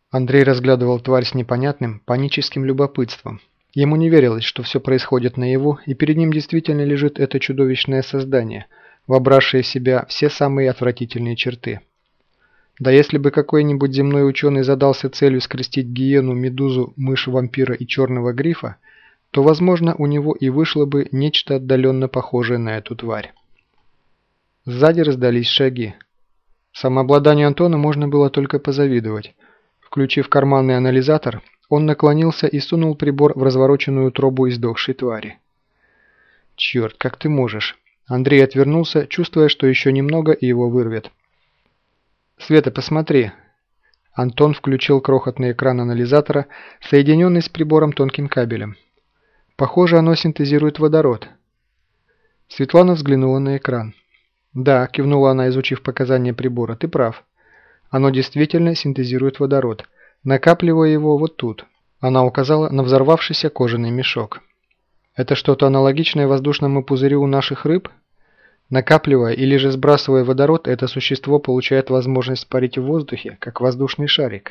Андрей разглядывал тварь с непонятным, паническим любопытством. Ему не верилось, что все происходит наяву, и перед ним действительно лежит это чудовищное создание, вобравшее в себя все самые отвратительные черты. Да если бы какой-нибудь земной ученый задался целью скрестить гиену, медузу, мышь, вампира и черного грифа, то, возможно, у него и вышло бы нечто отдаленно похожее на эту тварь. Сзади раздались шаги. Самообладанию Антона можно было только позавидовать. Включив карманный анализатор, он наклонился и сунул прибор в развороченную утробу издохшей твари. «Черт, как ты можешь!» Андрей отвернулся, чувствуя, что еще немного и его вырвет. «Света, посмотри!» Антон включил крохотный экран анализатора, соединенный с прибором тонким кабелем. «Похоже, оно синтезирует водород». Светлана взглянула на экран. «Да», – кивнула она, изучив показания прибора, – «ты прав. Оно действительно синтезирует водород, накапливая его вот тут». Она указала на взорвавшийся кожаный мешок. «Это что-то аналогичное воздушному пузырю у наших рыб?» Накапливая или же сбрасывая водород, это существо получает возможность парить в воздухе, как воздушный шарик.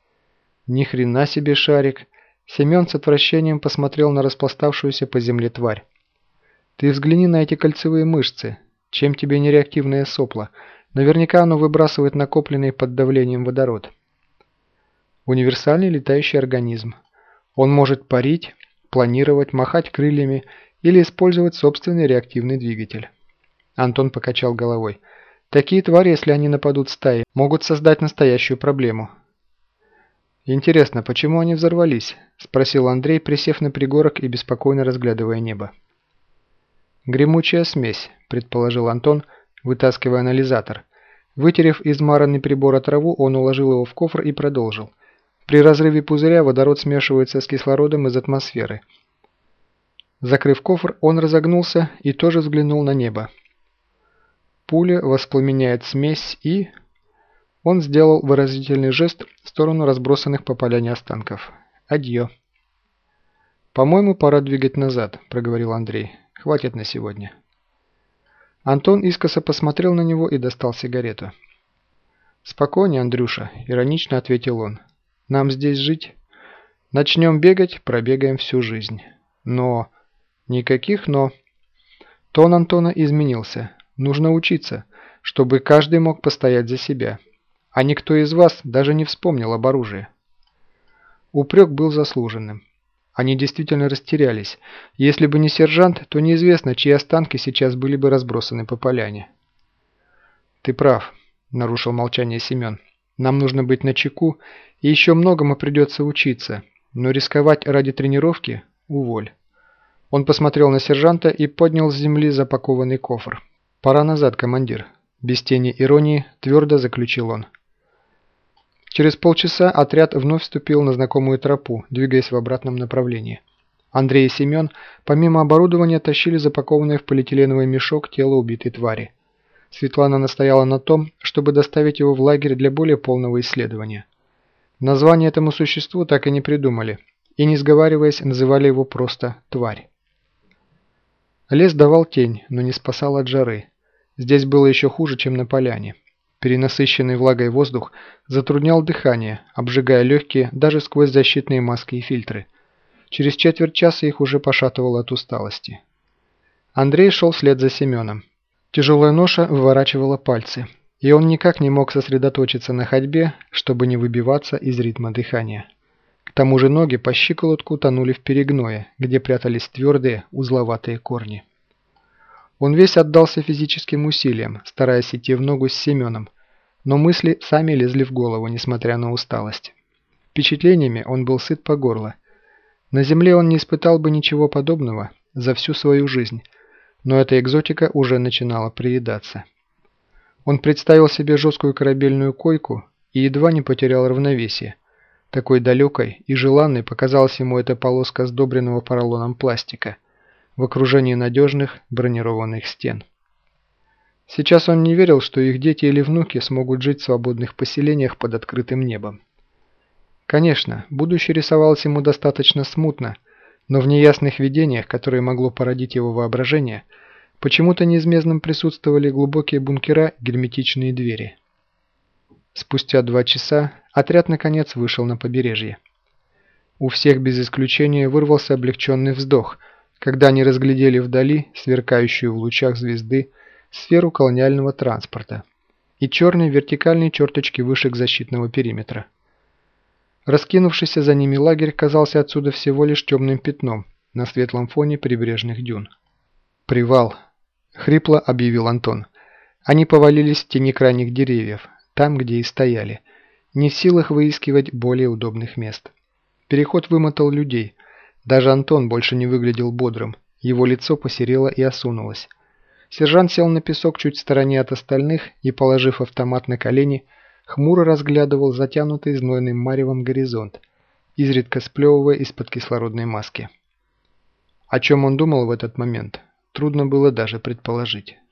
Ни хрена себе шарик! Семен с отвращением посмотрел на распластавшуюся по земле тварь. Ты взгляни на эти кольцевые мышцы. Чем тебе не реактивное сопло? Наверняка оно выбрасывает накопленный под давлением водород. Универсальный летающий организм. Он может парить, планировать, махать крыльями или использовать собственный реактивный двигатель. Антон покачал головой. Такие твари, если они нападут стаей, могут создать настоящую проблему. «Интересно, почему они взорвались?» – спросил Андрей, присев на пригорок и беспокойно разглядывая небо. «Гремучая смесь», – предположил Антон, вытаскивая анализатор. Вытерев измаранный прибор от траву, он уложил его в кофр и продолжил. При разрыве пузыря водород смешивается с кислородом из атмосферы. Закрыв кофр, он разогнулся и тоже взглянул на небо. Пуля воспламеняет смесь и... Он сделал выразительный жест в сторону разбросанных по поляне останков. «Адьё». «По-моему, пора двигать назад», – проговорил Андрей. «Хватит на сегодня». Антон искоса посмотрел на него и достал сигарету. «Спокойнее, Андрюша», – иронично ответил он. «Нам здесь жить? Начнем бегать, пробегаем всю жизнь. Но... Никаких «но». Тон Антона изменился. Нужно учиться, чтобы каждый мог постоять за себя. А никто из вас даже не вспомнил об оружии». Упрек был заслуженным. Они действительно растерялись. Если бы не сержант, то неизвестно, чьи останки сейчас были бы разбросаны по поляне. «Ты прав», – нарушил молчание Семен. «Нам нужно быть начеку, и еще многому придется учиться, но рисковать ради тренировки – уволь». Он посмотрел на сержанта и поднял с земли запакованный кофр. «Пора назад, командир», – без тени иронии твердо заключил он. Через полчаса отряд вновь вступил на знакомую тропу, двигаясь в обратном направлении. Андрей и Семен, помимо оборудования, тащили запакованное в полиэтиленовый мешок тело убитой твари. Светлана настояла на том, чтобы доставить его в лагерь для более полного исследования. Название этому существу так и не придумали, и, не сговариваясь, называли его просто «тварь». Лес давал тень, но не спасал от жары. Здесь было еще хуже, чем на поляне. Перенасыщенный влагой воздух затруднял дыхание, обжигая легкие даже сквозь защитные маски и фильтры. Через четверть часа их уже пошатывало от усталости. Андрей шел вслед за Семеном. Тяжелая ноша выворачивала пальцы, и он никак не мог сосредоточиться на ходьбе, чтобы не выбиваться из ритма дыхания. К тому же ноги по щиколотку тонули в перегное, где прятались твердые, узловатые корни. Он весь отдался физическим усилиям, стараясь идти в ногу с Семеном, но мысли сами лезли в голову, несмотря на усталость. Впечатлениями он был сыт по горло. На земле он не испытал бы ничего подобного за всю свою жизнь, но эта экзотика уже начинала приедаться. Он представил себе жесткую корабельную койку и едва не потерял равновесие. Такой далекой и желанной показалась ему эта полоска сдобренного поролоном пластика в окружении надежных бронированных стен. Сейчас он не верил, что их дети или внуки смогут жить в свободных поселениях под открытым небом. Конечно, будущее рисовалось ему достаточно смутно, но в неясных видениях, которые могло породить его воображение, почему-то неизменно присутствовали глубокие бункера и герметичные двери. Спустя 2 часа отряд наконец вышел на побережье. У всех без исключения вырвался облегченный вздох, когда они разглядели вдали сверкающую в лучах звезды сферу колониального транспорта и черные вертикальные черточки вышек защитного периметра. Раскинувшийся за ними лагерь казался отсюда всего лишь темным пятном на светлом фоне прибрежных дюн. «Привал!» – хрипло объявил Антон. Они повалились в тени крайних деревьев, там, где и стояли, не в силах выискивать более удобных мест. Переход вымотал людей. Даже Антон больше не выглядел бодрым, его лицо посерело и осунулось. Сержант сел на песок чуть в стороне от остальных и, положив автомат на колени, хмуро разглядывал затянутый знойным маревом горизонт, изредка сплевывая из-под кислородной маски. О чем он думал в этот момент, трудно было даже предположить.